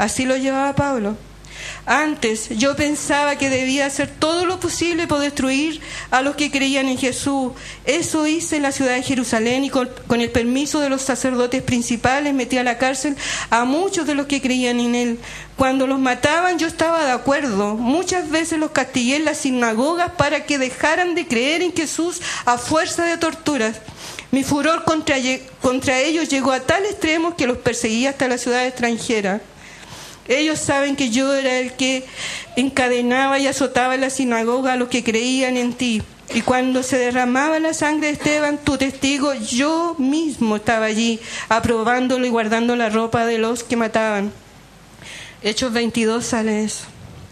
Así lo llevaba Pablo. Antes yo pensaba que debía hacer todo lo posible por destruir a los que creían en Jesús. Eso hice en la ciudad de Jerusalén y con el permiso de los sacerdotes principales metí a la cárcel a muchos de los que creían en él. Cuando los mataban yo estaba de acuerdo. Muchas veces los castigué en las sinagogas para que dejaran de creer en Jesús a fuerza de torturas. Mi furor contra ellos llegó a tal extremo que los perseguía hasta la ciudad extranjera. Ellos saben que yo era el que encadenaba y azotaba en la sinagoga a los que creían en ti. Y cuando se derramaba la sangre de Esteban, tu testigo, yo mismo estaba allí, aprobándolo y guardando la ropa de los que mataban. Hechos 22 sale eso.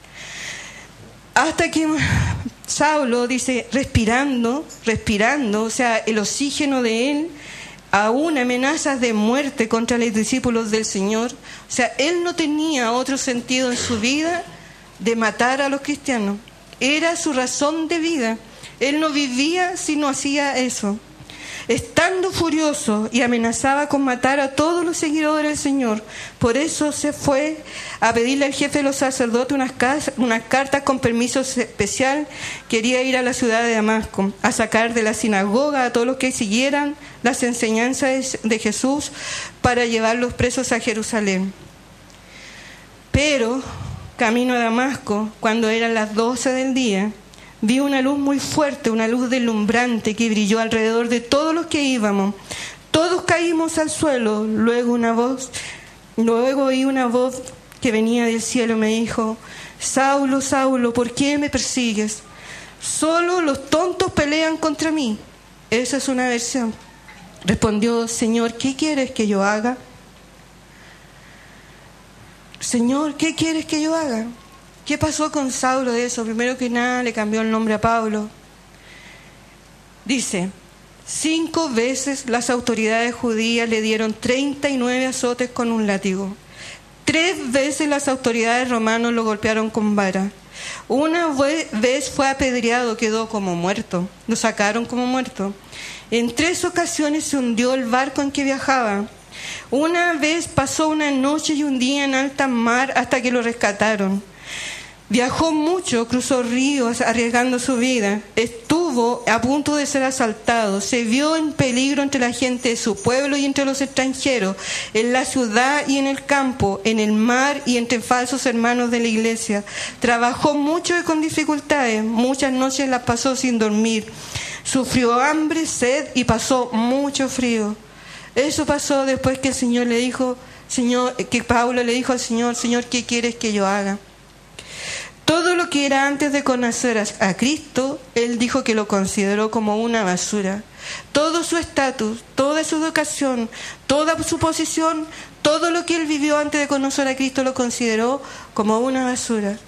Hasta que Saulo dice, respirando, o sea, el oxígeno de él, aún amenazas de muerte contra los discípulos del Señor. O sea, él no tenía otro sentido en su vida de matar a los cristianos. Era su razón de vida. Él no vivía si no hacía eso. Estando furioso y amenazaba con matar a todos los seguidores del Señor. Por eso se fue a pedirle al jefe de los sacerdotes unas cartas con permiso especial. Quería ir a la ciudad de Damasco a sacar de la sinagoga a todos los que siguieran las enseñanzas de Jesús para llevarlos presos a Jerusalén. Pero camino a Damasco, cuando eran las 12 del día, vi una luz muy fuerte, una luz deslumbrante que brilló alrededor de todos los que íbamos. Todos caímos al suelo. Luego oí una voz que venía del cielo. Me dijo, Saulo, Saulo, ¿por qué me persigues? Solo los tontos pelean contra mí. Esa es una versión. Respondió, Señor, ¿qué quieres que yo haga? Señor, ¿qué quieres que yo haga? ¿Qué pasó con Saulo de eso? Primero que nada, le cambió el nombre a Pablo. Dice, 5 veces las autoridades judías le dieron 39 azotes con un látigo. 3 veces las autoridades romanas lo golpearon con vara. Una vez fue apedreado, quedó como muerto. Lo sacaron como muerto. En 3 ocasiones se hundió el barco en que viajaba. Una vez pasó una noche y un día en alta mar hasta que lo rescataron. Viajó mucho, cruzó ríos arriesgando su vida, estuvo a punto de ser asaltado, se vio en peligro entre la gente de su pueblo y entre los extranjeros, en la ciudad y en el campo, en el mar y entre falsos hermanos de la iglesia. Trabajó mucho y con dificultades, muchas noches las pasó sin dormir, sufrió hambre, sed y pasó mucho frío. Eso pasó después que el Señor le dijo, que Pablo le dijo al Señor, Señor, ¿qué quieres que yo haga? Todo lo que era antes de conocer a Cristo, él dijo que lo consideró como una basura. Todo su estatus, toda su educación, toda su posición, todo lo que él vivió antes de conocer a Cristo lo consideró como una basura.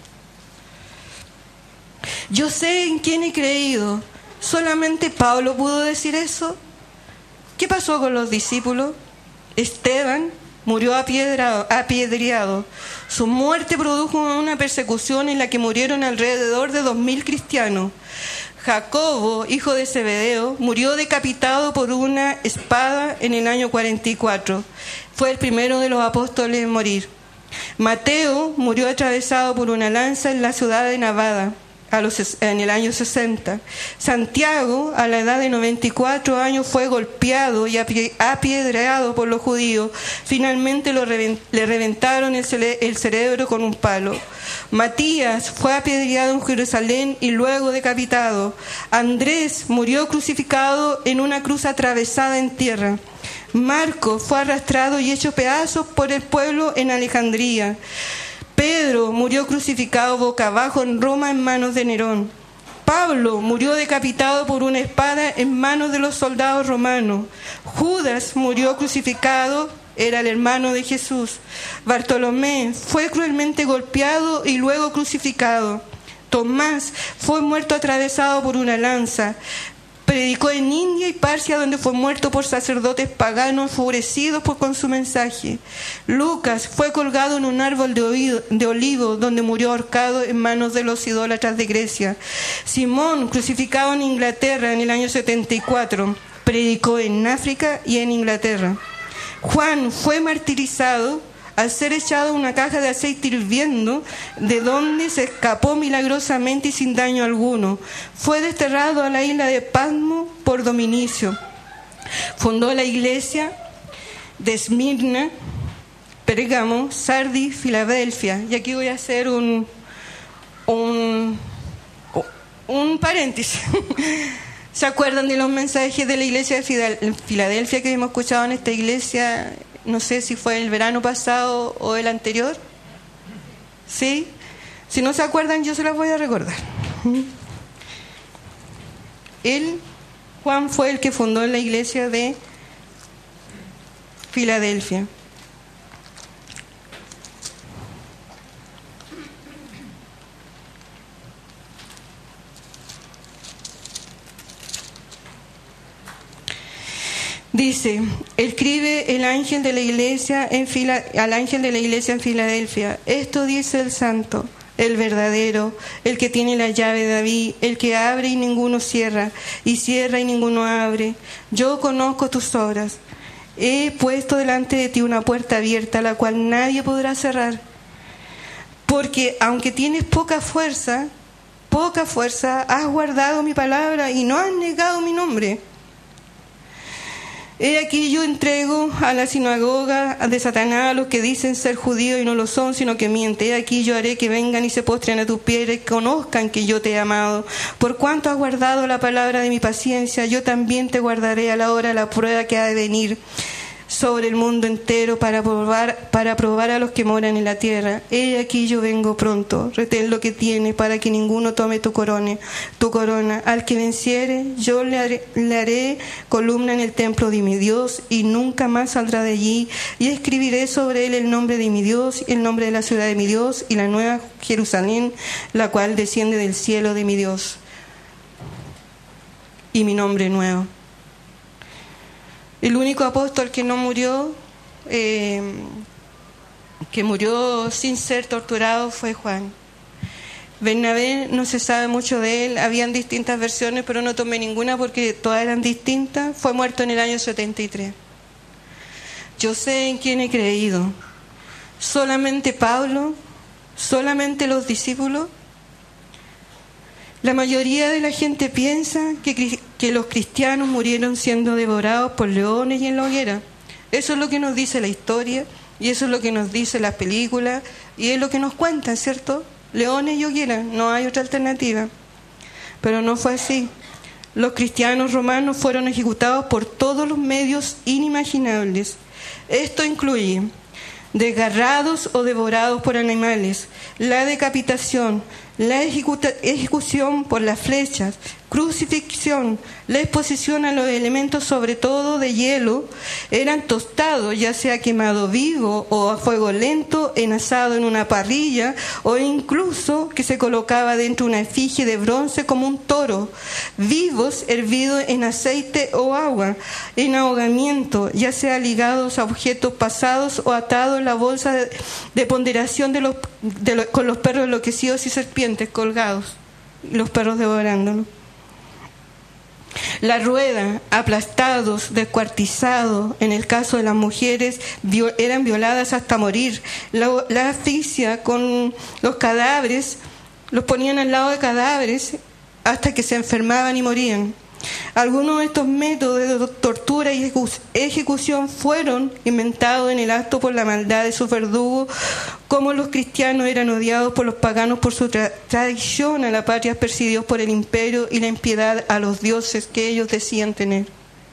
Yo sé en quién he creído. ¿Solamente Pablo pudo decir eso? ¿Qué pasó con los discípulos? Esteban murió apedreado. Su muerte produjo una persecución en la que murieron alrededor de 2.000 cristianos. Jacobo, hijo de Zebedeo, murió decapitado por una espada en el año 44. Fue el primero de los apóstoles en morir. Mateo murió atravesado por una lanza en la ciudad de Nevada en el año 60. Santiago, a la edad de 94 años, fue golpeado y apedreado por los judíos. Finalmente le reventaron el cerebro con un palo. Matías fue apedreado en Jerusalén y luego decapitado. Andrés murió crucificado en una cruz atravesada en tierra. Marcos fue arrastrado y hecho pedazos por el pueblo en Alejandría. Pedro murió crucificado boca abajo en Roma en manos de Nerón. Pablo murió decapitado por una espada en manos de los soldados romanos. Judas murió crucificado, era el hermano de Jesús. Bartolomé fue cruelmente golpeado y luego crucificado. Tomás fue muerto atravesado por una lanza. Predicó en India y Parsia, donde fue muerto por sacerdotes paganos enfurecidos con su mensaje. Lucas fue colgado en un árbol de olivo, donde murió ahorcado en manos de los idólatras de Grecia. Simón, crucificado en Inglaterra en el año 74, predicó en África y en Inglaterra. Juan fue martirizado al ser echado a una caja de aceite hirviendo, de donde se escapó milagrosamente y sin daño alguno. Fue desterrado a la isla de Patmos por Dominicio. Fundó la iglesia de Esmirna, Pérgamo, Sardis, Filadelfia. Y aquí voy a hacer un paréntesis. ¿Se acuerdan de los mensajes de la iglesia de Filadelfia que hemos escuchado en esta iglesia? No sé si fue el verano pasado o el anterior. ¿Sí? Si no se acuerdan, yo se las voy a recordar. Juan fue el que fundó la iglesia de Filadelfia. Dice, escribe el ángel de la iglesia al ángel de la iglesia en Filadelfia. Esto dice el santo, el verdadero, el que tiene la llave de David, el que abre y ninguno cierra, y cierra y ninguno abre. Yo conozco tus obras. He puesto delante de ti una puerta abierta, la cual nadie podrá cerrar. Porque aunque tienes poca fuerza, has guardado mi palabra y no has negado mi nombre. He aquí yo entrego a la sinagoga de Satanás a los que dicen ser judíos y no lo son, sino que mienten. He aquí yo haré que vengan y se postren a tus pies y conozcan que yo te he amado. Por cuanto has guardado la palabra de mi paciencia, yo también te guardaré a la hora de la prueba que ha de venir sobre el mundo entero para probar a los que moran en la tierra. He aquí yo vengo pronto. Retén lo que tienes para que ninguno tome tu corona. Al que venciere, yo le haré columna en el templo de mi Dios y nunca más saldrá de allí. Y escribiré sobre él el nombre de mi Dios, el nombre de la ciudad de mi Dios y la nueva Jerusalén, la cual desciende del cielo de mi Dios. Y mi nombre nuevo. El único apóstol que no murió, que murió sin ser torturado, fue Juan. Bernabé, no se sabe mucho de él, habían distintas versiones, pero no tomé ninguna porque todas eran distintas. Fue muerto en el año 73. Yo sé en quién he creído. Solamente Pablo, solamente los discípulos. La mayoría de la gente piensa que los cristianos murieron siendo devorados por leones y en la hoguera. Eso es lo que nos dice la historia y eso es lo que nos dice las películas y es lo que nos cuentan, ¿cierto? Leones y hoguera, no hay otra alternativa. Pero no fue así. Los cristianos romanos fueron ejecutados por todos los medios inimaginables. Esto incluye desgarrados o devorados por animales, la decapitación, la ejecución por las flechas, crucifixión, la exposición a los elementos, sobre todo de hielo, eran tostados, ya sea quemado vivo o a fuego lento, en asado en una parrilla, o incluso que se colocaba dentro de una efigie de bronce como un toro, vivos, hervidos en aceite o agua, en ahogamiento, ya sea ligados a objetos pasados o atados en la bolsa de ponderación con los perros enloquecidos y serpientes colgados, los perros devorándolos. La rueda, aplastados, descuartizados. En el caso de las mujeres, eran violadas hasta morir. La asfixia con los cadáveres, los ponían al lado de cadáveres hasta que se enfermaban y morían. Algunos de estos métodos de tortura y ejecución fueron inventados en el acto por la maldad de sus verdugos, como los cristianos eran odiados por los paganos por su traición a la patria, perseguidos por el imperio y la impiedad a los dioses que ellos decían tener.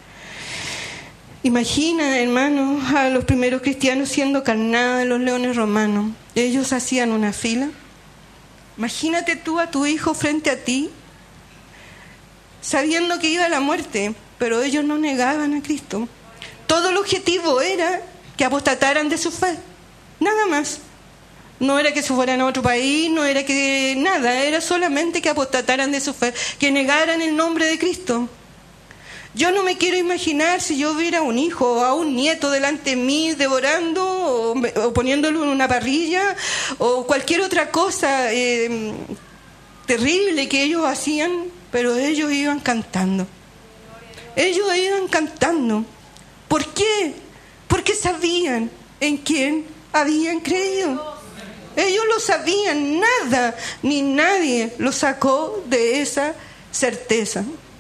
Imagina, hermanos, a los primeros cristianos siendo carnados de los leones romanos. Ellos hacían una fila. Imagínate tú a tu hijo frente a ti, sabiendo que iba a la muerte, pero ellos no negaban a Cristo. Todo el objetivo era que apostataran de su fe, nada más. No era que se fueran a otro país, no era que nada, era solamente que apostataran de su fe, que negaran el nombre de Cristo. Yo no me quiero imaginar si yo viera a un hijo o a un nieto delante de mí devorando o poniéndolo en una parrilla o cualquier otra cosa terrible que ellos hacían, pero ellos iban cantando. Ellos iban cantando. ¿Por qué? Porque sabían en quién habían creído. Ellos lo sabían, nada ni nadie los sacó de esa certeza.